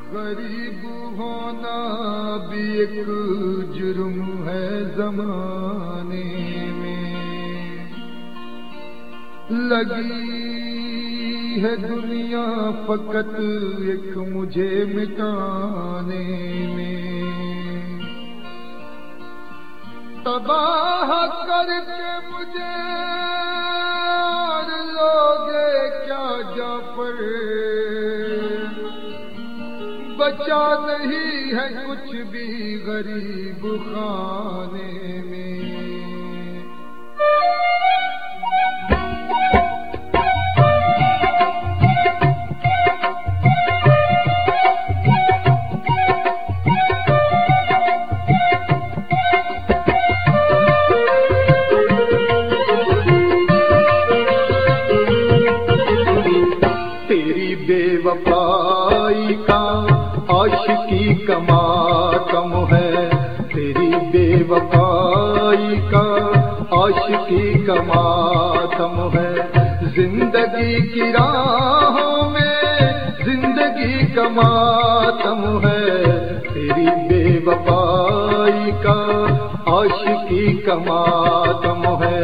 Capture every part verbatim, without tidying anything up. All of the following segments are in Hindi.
गरीब होना भी एक जुर्म है जमाने में। लगी है दुनिया फकत एक मुझे मिटाने में। तबाह करके मुझे और लोगे क्या जाफर, बचा नहीं है कुछ भी गरीब खाने में। तेरी बेवफाई का आशिकी का मातम है, तेरी बेवफाई का आशिकी का मातम है। जिंदगी की राहों में जिंदगी का मातम है, तेरी बेवफाई का आशिकी का मातम है।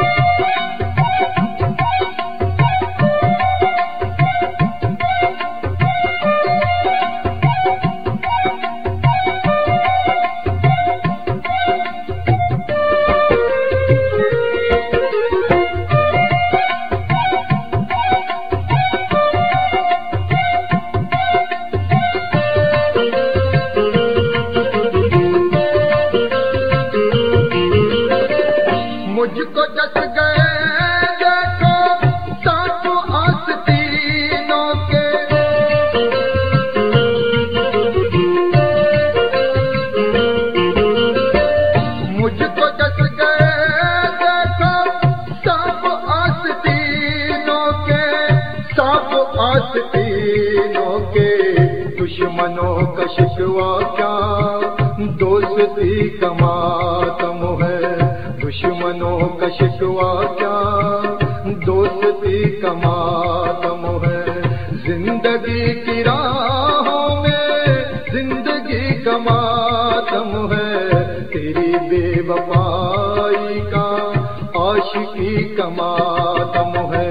मुझको जस गए देखो सात आस्तीनों के, मुझको जस गए देखो सात आस्तीनों के, सात आस्तीनों के। दुश्मनों का शिकवा क्या दोस्ती का मातम है, दुश्मनों का शिकवा क्या दोस्ती का मातम है। जिंदगी की राहों में जिंदगी का मातम है, तेरी बेवफाई का आशिकी का मातम है।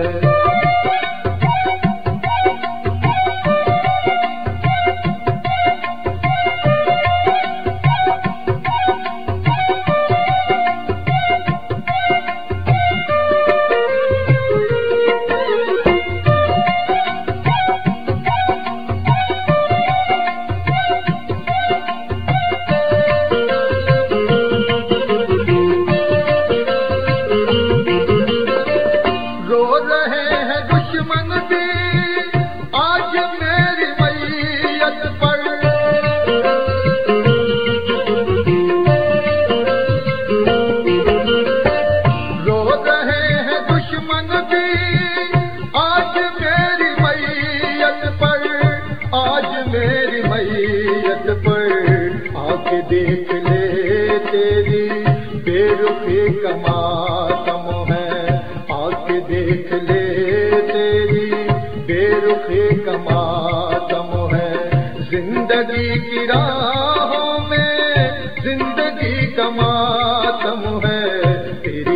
आके देख ले तेरी बेरुखी का मातम है, आके देख ले तेरी बेरुखी का मातम है। जिंदगी की राहों में जिंदगी का मातम है, तेरी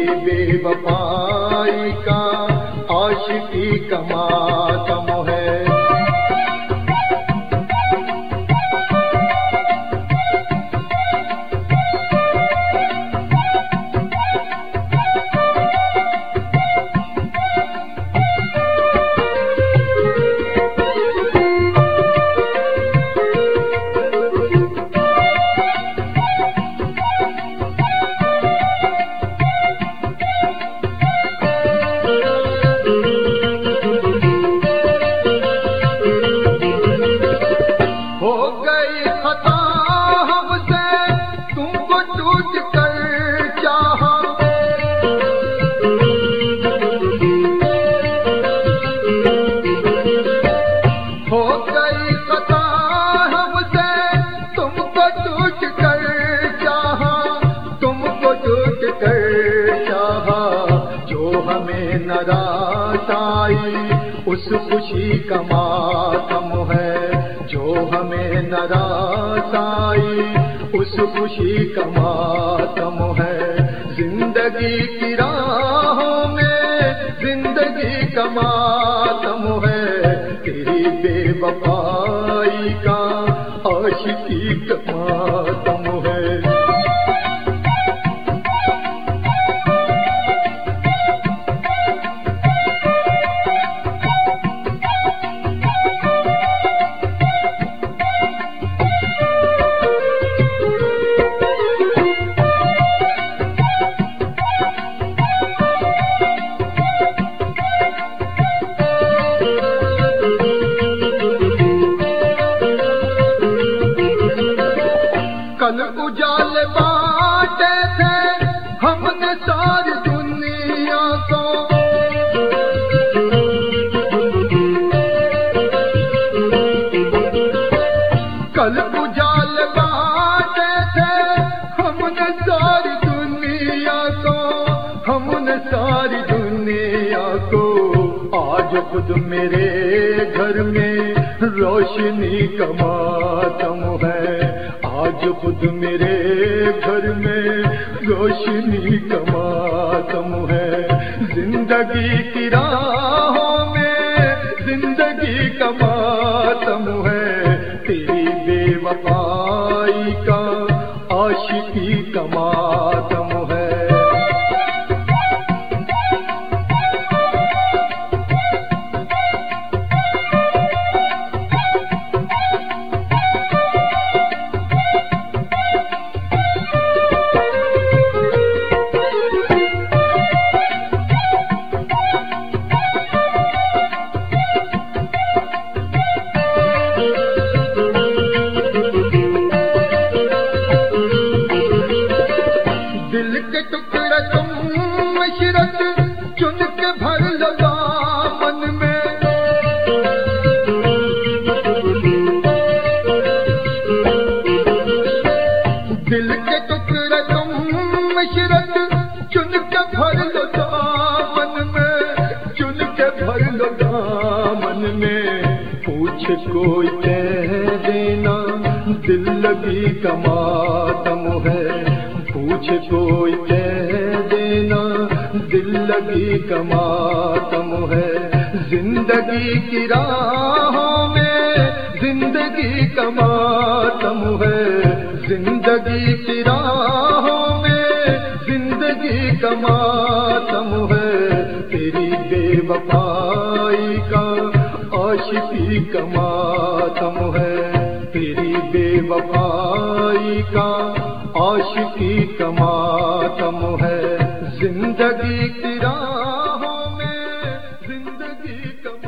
बेवफाई का आशिकी का मातम है। नाराज आई उस खुशी का मातम है, जो हमें नाराज आई उस खुशी का मातम है। जिंदगी की राहों में जिंदगी का मातम है, तेरी बेवफाई का आशिकी का मातम है। कल उजाले बांटे थे हमने सारी दुनिया को, कल उजाले बांटे थे हमने सारी दुनिया को, हमने सारी दुनिया को। आज खुद मेरे घर में रोशनी का मातम है, आज खुद मेरे घर में रोशनी का मातम है। जिंदगी की राहों में जिंदगी का मातम है, तेरी बेवफाई का आशिकी का मातम है। दिल के टुकड़े तुम इशरत चुन के भर लो दामन में, दिल के टुकड़े तुम इशरत चुन के भर लो दामन में, चुन के भर लो दामन में। पूछ कोई कह देना दिल लगी का मातम है, पूछ कोई कह देना दिल लगी का मातम है। जिंदगी की राहों में जिंदगी का मातम है, जिंदगी की राहों में जिंदगी का मातम है। तेरी बेवफाई का आशिकी का मातम है, तेरी बेवफाई का आशिकी का मातम है। जिंदगी की राहों में जिंदगी का